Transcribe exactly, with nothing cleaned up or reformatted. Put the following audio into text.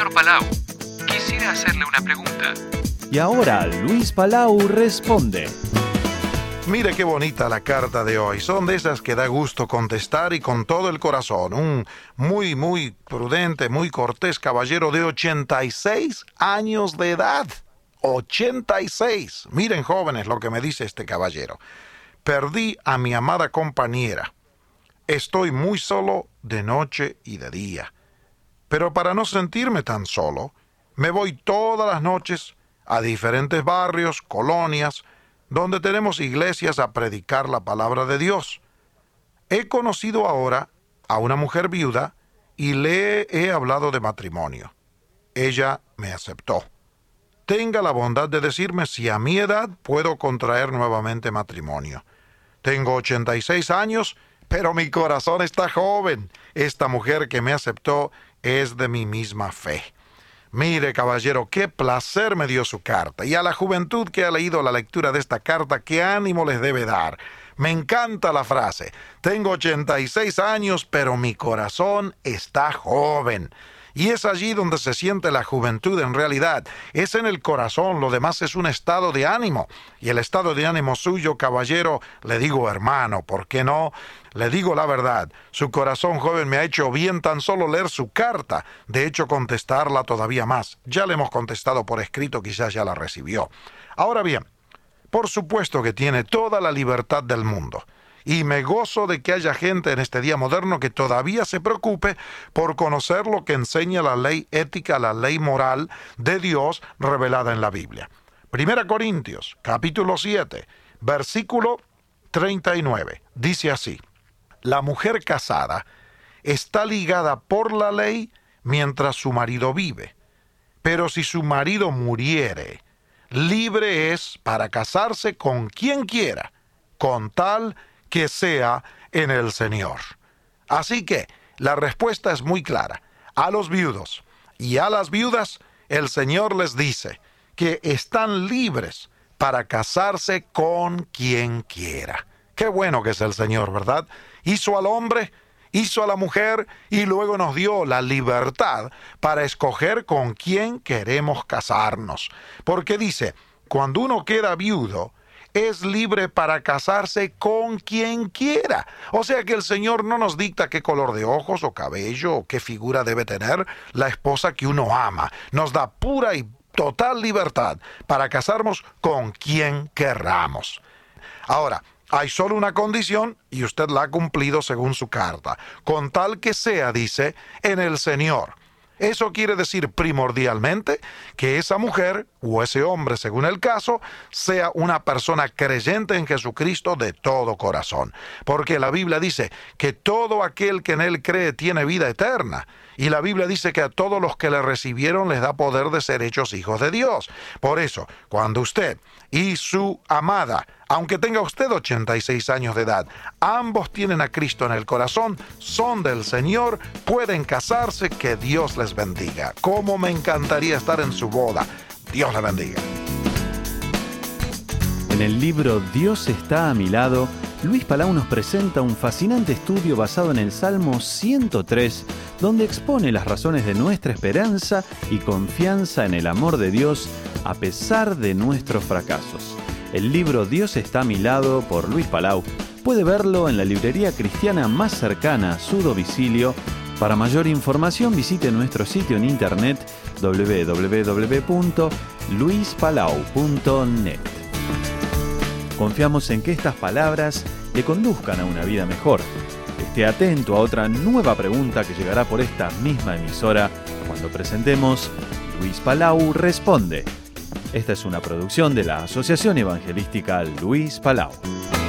Señor Palau, quisiera hacerle una pregunta. Y ahora Luis Palau responde. Mire qué bonita la carta de hoy. Son de esas que da gusto contestar y con todo el corazón. Un muy, muy prudente, muy cortés caballero de ochenta y seis años de edad. ochenta y seis. Miren, jóvenes, lo que me dice este caballero. Perdí a mi amada compañera. Estoy muy solo de noche y de día. Pero para no sentirme tan solo, me voy todas las noches a diferentes barrios, colonias, donde tenemos iglesias a predicar la palabra de Dios. He conocido ahora a una mujer viuda y le he hablado de matrimonio. Ella me aceptó. Tenga la bondad de decirme si a mi edad puedo contraer nuevamente matrimonio. Tengo ochenta y seis años, pero mi corazón está joven. Esta mujer que me aceptó es de mi misma fe. Mire, caballero, qué placer me dio su carta. Y a la juventud que ha leído la lectura de esta carta, qué ánimo les debe dar. Me encanta la frase. Tengo ochenta y seis años, pero mi corazón está joven. Y es allí donde se siente la juventud en realidad. Es en el corazón, lo demás es un estado de ánimo. Y el estado de ánimo suyo, caballero, le digo hermano, ¿por qué no? Le digo la verdad, su corazón joven me ha hecho bien tan solo leer su carta. De hecho, contestarla todavía más. Ya le hemos contestado por escrito, quizás ya la recibió. Ahora bien, por supuesto que tiene toda la libertad del mundo. Y me gozo de que haya gente en este día moderno que todavía se preocupe por conocer lo que enseña la ley ética, la ley moral de Dios revelada en la Biblia. Primera Corintios, capítulo siete, versículo treinta y nueve, dice así: la mujer casada está ligada por la ley mientras su marido vive, pero si su marido muriere, libre es para casarse con quien quiera, con tal que sea en el Señor. Así que la respuesta es muy clara. A los viudos y a las viudas, el Señor les dice que están libres para casarse con quien quiera. Qué bueno que es el Señor, ¿verdad? Hizo al hombre, hizo a la mujer y luego nos dio la libertad para escoger con quién queremos casarnos. Porque dice, cuando uno queda viudo, es libre para casarse con quien quiera. O sea que el Señor no nos dicta qué color de ojos o cabello o qué figura debe tener la esposa que uno ama. Nos da pura y total libertad para casarnos con quien querramos. Ahora, hay solo una condición y usted la ha cumplido según su carta. Con tal que sea, dice, en el Señor. Eso quiere decir primordialmente que esa mujer o ese hombre, según el caso, sea una persona creyente en Jesucristo de todo corazón. Porque la Biblia dice que todo aquel que en Él cree tiene vida eterna. Y la Biblia dice que a todos los que le recibieron les da poder de ser hechos hijos de Dios. Por eso, cuando usted y su amada, aunque tenga usted ochenta y seis años de edad, ambos tienen a Cristo en el corazón, son del Señor, pueden casarse, que Dios les bendiga. Cómo me encantaría estar en su boda. Dios la bendiga. En el libro Dios está a mi lado, Luis Palau nos presenta un fascinante estudio basado en el Salmo ciento tres, donde expone las razones de nuestra esperanza y confianza en el amor de Dios a pesar de nuestros fracasos. El libro Dios está a mi lado, por Luis Palau, puede verlo en la librería cristiana más cercana a su domicilio. Para mayor información visite nuestro sitio en internet doble u doble u doble u punto luis palau punto net. Confiamos en que estas palabras le conduzcan a una vida mejor. Esté atento a otra nueva pregunta que llegará por esta misma emisora cuando presentemos Luis Palau Responde. Esta es una producción de la Asociación Evangelística Luis Palau.